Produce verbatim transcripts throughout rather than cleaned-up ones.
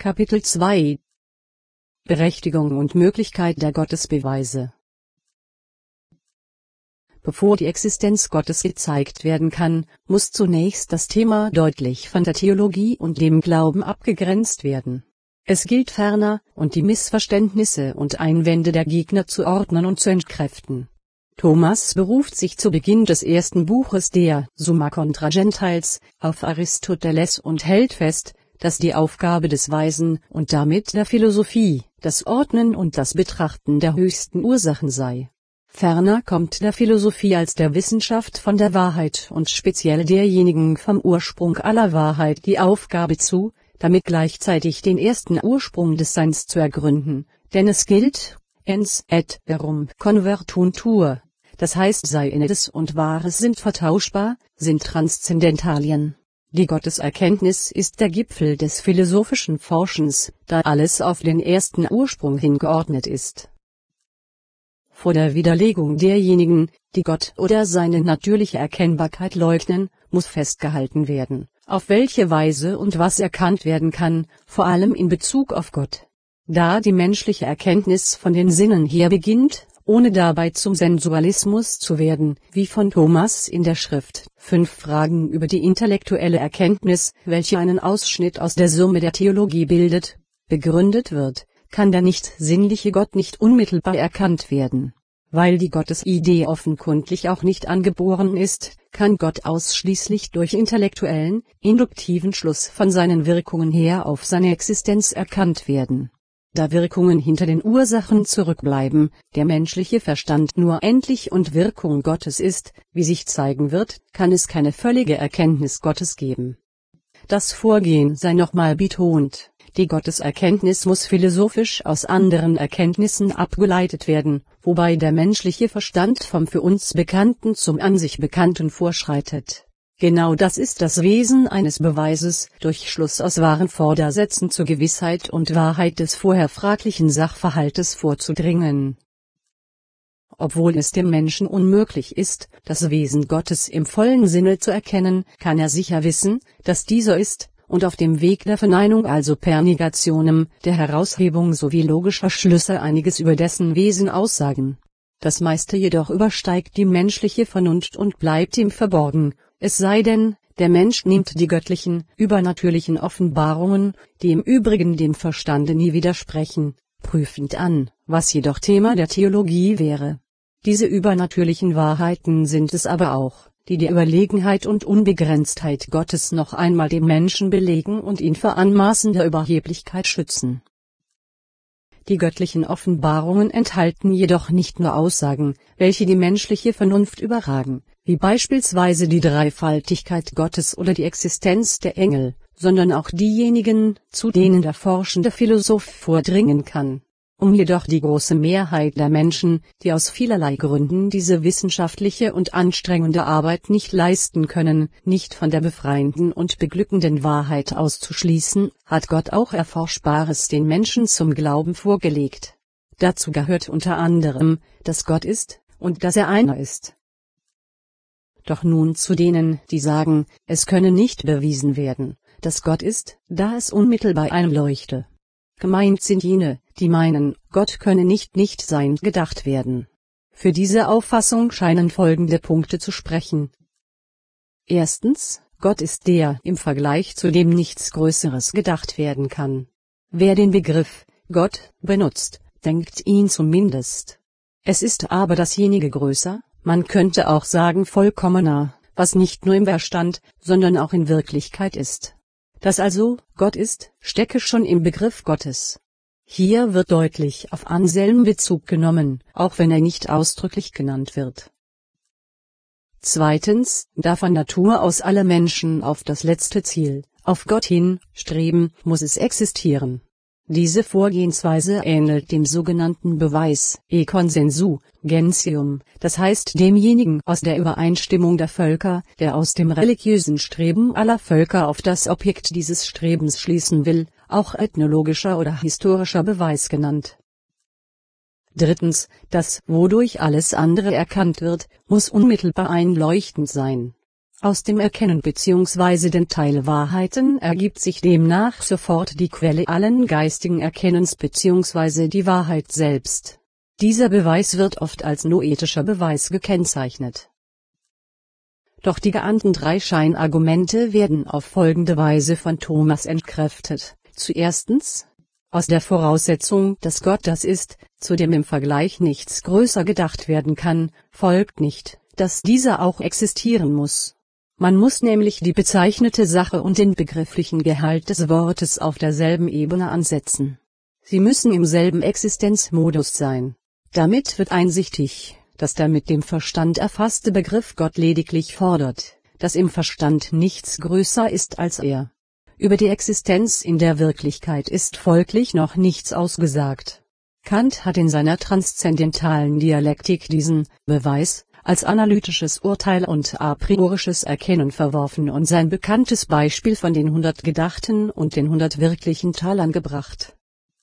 Kapitel zwei Berechtigung und Möglichkeit der Gottesbeweise. Bevor die Existenz Gottes gezeigt werden kann, muss zunächst das Thema deutlich von der Theologie und dem Glauben abgegrenzt werden. Es gilt ferner, und die Missverständnisse und Einwände der Gegner zu ordnen und zu entkräften. Thomas beruft sich zu Beginn des ersten Buches der Summa contra Gentiles auf Aristoteles und hält fest, dass die Aufgabe des Weisen und damit der Philosophie das Ordnen und das Betrachten der höchsten Ursachen sei. Ferner kommt der Philosophie als der Wissenschaft von der Wahrheit und speziell derjenigen vom Ursprung aller Wahrheit die Aufgabe zu, damit gleichzeitig den ersten Ursprung des Seins zu ergründen, denn es gilt, ens et verum convertuntur, das heißt Seiendes und Wahres sind vertauschbar, sind Transzendentalien. Die Gotteserkenntnis ist der Gipfel des philosophischen Forschens, da alles auf den ersten Ursprung hingeordnet ist. Vor der Widerlegung derjenigen, die Gott oder seine natürliche Erkennbarkeit leugnen, muss festgehalten werden, auf welche Weise und was erkannt werden kann, vor allem in Bezug auf Gott. Da die menschliche Erkenntnis von den Sinnen her beginnt, ohne dabei zum Sensualismus zu werden, wie von Thomas in der Schrift Fünf Fragen über die intellektuelle Erkenntnis, welche einen Ausschnitt aus der Summe der Theologie bildet, begründet wird, kann der nicht sinnliche Gott nicht unmittelbar erkannt werden. Weil die Gottesidee offenkundig auch nicht angeboren ist, kann Gott ausschließlich durch intellektuellen, induktiven Schluss von seinen Wirkungen her auf seine Existenz erkannt werden. Da Wirkungen hinter den Ursachen zurückbleiben, der menschliche Verstand nur endlich und Wirkung Gottes ist, wie sich zeigen wird, kann es keine völlige Erkenntnis Gottes geben. Das Vorgehen sei nochmal betont. Die Gotteserkenntnis muss philosophisch aus anderen Erkenntnissen abgeleitet werden, wobei der menschliche Verstand vom für uns Bekannten zum an sich Bekannten vorschreitet. Genau das ist das Wesen eines Beweises, durch Schluss aus wahren Vordersätzen zur Gewissheit und Wahrheit des vorher fraglichen Sachverhaltes vorzudringen. Obwohl es dem Menschen unmöglich ist, das Wesen Gottes im vollen Sinne zu erkennen, kann er sicher wissen, dass dieser ist, und auf dem Weg der Verneinung also per Negationem, der Heraushebung sowie logischer Schlüsse einiges über dessen Wesen aussagen. Das meiste jedoch übersteigt die menschliche Vernunft und bleibt ihm verborgen, es sei denn, der Mensch nimmt die göttlichen, übernatürlichen Offenbarungen, die im Übrigen dem Verstande nie widersprechen, prüfend an, was jedoch Thema der Theologie wäre. Diese übernatürlichen Wahrheiten sind es aber auch, die die Überlegenheit und Unbegrenztheit Gottes noch einmal dem Menschen belegen und ihn vor anmaßender Überheblichkeit schützen. Die göttlichen Offenbarungen enthalten jedoch nicht nur Aussagen, welche die menschliche Vernunft überragen, wie beispielsweise die Dreifaltigkeit Gottes oder die Existenz der Engel, sondern auch diejenigen, zu denen der forschende Philosoph vordringen kann. Um jedoch die große Mehrheit der Menschen, die aus vielerlei Gründen diese wissenschaftliche und anstrengende Arbeit nicht leisten können, nicht von der befreienden und beglückenden Wahrheit auszuschließen, hat Gott auch Erforschbares den Menschen zum Glauben vorgelegt. Dazu gehört unter anderem, dass Gott ist, und dass er einer ist. Doch nun zu denen, die sagen, es könne nicht bewiesen werden, dass Gott ist, da es unmittelbar einleuchte. Gemeint sind jene, die meinen, Gott könne nicht nicht sein gedacht werden. Für diese Auffassung scheinen folgende Punkte zu sprechen. Erstens, Gott ist der, im Vergleich zu dem nichts Größeres gedacht werden kann. Wer den Begriff Gott benutzt, denkt ihn zumindest. Es ist aber dasjenige größer, man könnte auch sagen vollkommener, was nicht nur im Verstand, sondern auch in Wirklichkeit ist. Dass also Gott ist, stecke schon im Begriff Gottes. Hier wird deutlich auf Anselm Bezug genommen, auch wenn er nicht ausdrücklich genannt wird. Zweitens, da von Natur aus alle Menschen auf das letzte Ziel, auf Gott hin, streben, muss es existieren. Diese Vorgehensweise ähnelt dem sogenannten Beweis, e consensu, gentium, das heißt demjenigen aus der Übereinstimmung der Völker, der aus dem religiösen Streben aller Völker auf das Objekt dieses Strebens schließen will, auch ethnologischer oder historischer Beweis genannt. Drittens, das, wodurch alles andere erkannt wird, muss unmittelbar einleuchtend sein. Aus dem Erkennen bzw. den Teilwahrheiten ergibt sich demnach sofort die Quelle allen geistigen Erkennens bzw. die Wahrheit selbst. Dieser Beweis wird oft als noetischer Beweis gekennzeichnet. Doch die geahnten drei Scheinargumente werden auf folgende Weise von Thomas entkräftet. Zuerstens: Aus der Voraussetzung, dass Gott das ist, zu dem im Vergleich nichts größer gedacht werden kann, folgt nicht, dass dieser auch existieren muss. Man muss nämlich die bezeichnete Sache und den begrifflichen Gehalt des Wortes auf derselben Ebene ansetzen. Sie müssen im selben Existenzmodus sein. Damit wird einsichtig, dass der mit dem Verstand erfasste Begriff Gott lediglich fordert, dass im Verstand nichts größer ist als er. Über die Existenz in der Wirklichkeit ist folglich noch nichts ausgesagt. Kant hat in seiner transzendentalen Dialektik diesen Beweis als analytisches Urteil und a priorisches Erkennen verworfen und sein bekanntes Beispiel von den hundert gedachten und den hundert wirklichen Talern gebracht.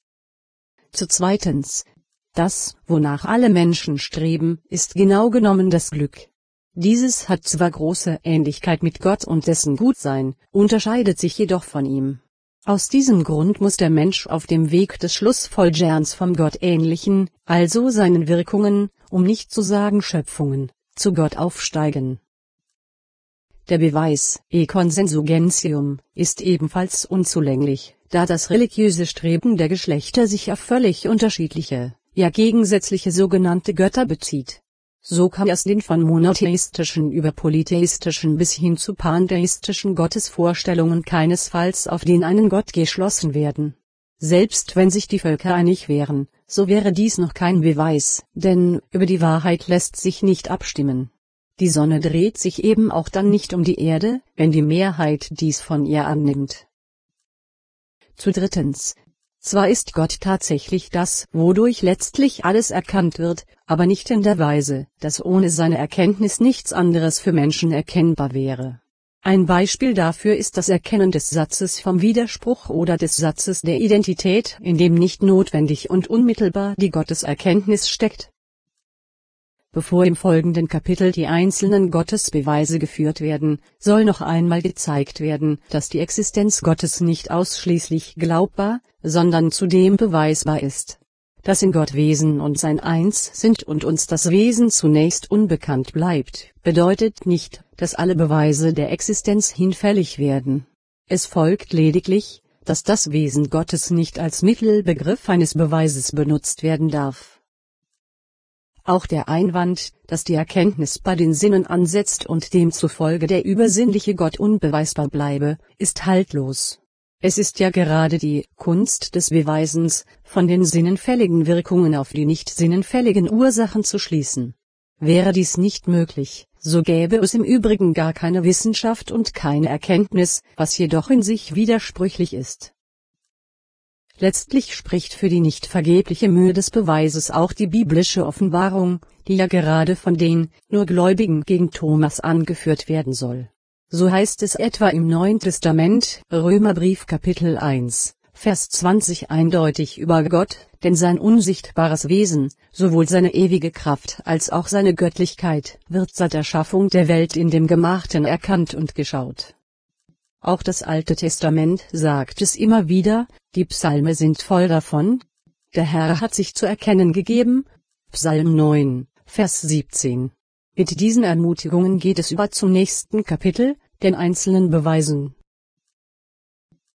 Zu zweitens: Das, wonach alle Menschen streben, ist genau genommen das Glück. Dieses hat zwar große Ähnlichkeit mit Gott und dessen Gutsein, unterscheidet sich jedoch von ihm. Aus diesem Grund muss der Mensch auf dem Weg des Schlussfolgerns vom Gottähnlichen, also seinen Wirkungen, um nicht zu sagen Schöpfungen, zu Gott aufsteigen. Der Beweis, e consensu gentium, ist ebenfalls unzulänglich, da das religiöse Streben der Geschlechter sich auf völlig unterschiedliche, ja gegensätzliche sogenannte Götter bezieht. So kann es den von monotheistischen über polytheistischen bis hin zu pantheistischen Gottesvorstellungen keinesfalls auf den einen Gott geschlossen werden. Selbst wenn sich die Völker einig wären, so wäre dies noch kein Beweis, denn über die Wahrheit lässt sich nicht abstimmen. Die Sonne dreht sich eben auch dann nicht um die Erde, wenn die Mehrheit dies von ihr annimmt. Zu drittens: Zwar ist Gott tatsächlich das, wodurch letztlich alles erkannt wird, aber nicht in der Weise, dass ohne seine Erkenntnis nichts anderes für Menschen erkennbar wäre. Ein Beispiel dafür ist das Erkennen des Satzes vom Widerspruch oder des Satzes der Identität, in dem nicht notwendig und unmittelbar die Gotteserkenntnis steckt. Bevor im folgenden Kapitel die einzelnen Gottesbeweise geführt werden, soll noch einmal gezeigt werden, dass die Existenz Gottes nicht ausschließlich glaubbar, sondern zudem beweisbar ist. Dass in Gott Wesen und Sein eins sind und uns das Wesen zunächst unbekannt bleibt, bedeutet nicht, dass alle Beweise der Existenz hinfällig werden. Es folgt lediglich, dass das Wesen Gottes nicht als Mittelbegriff eines Beweises benutzt werden darf. Auch der Einwand, dass die Erkenntnis bei den Sinnen ansetzt und demzufolge der übersinnliche Gott unbeweisbar bleibe, ist haltlos. Es ist ja gerade die Kunst des Beweisens, von den sinnenfälligen Wirkungen auf die nicht sinnenfälligen Ursachen zu schließen. Wäre dies nicht möglich, so gäbe es im Übrigen gar keine Wissenschaft und keine Erkenntnis, was jedoch in sich widersprüchlich ist. Letztlich spricht für die nicht vergebliche Mühe des Beweises auch die biblische Offenbarung, die ja gerade von den nur Gläubigen gegen Thomas angeführt werden soll. So heißt es etwa im Neuen Testament, Römerbrief Kapitel eins, Vers zwanzig eindeutig über Gott, denn sein unsichtbares Wesen, sowohl seine ewige Kraft als auch seine Göttlichkeit, wird seit Erschaffung der Welt in dem Gemachten erkannt und geschaut. Auch das Alte Testament sagt es immer wieder, die Psalme sind voll davon. Der Herr hat sich zu erkennen gegeben. Psalm neun, Vers siebzehn. Mit diesen Ermutigungen geht es über zum nächsten Kapitel, den einzelnen Beweisen.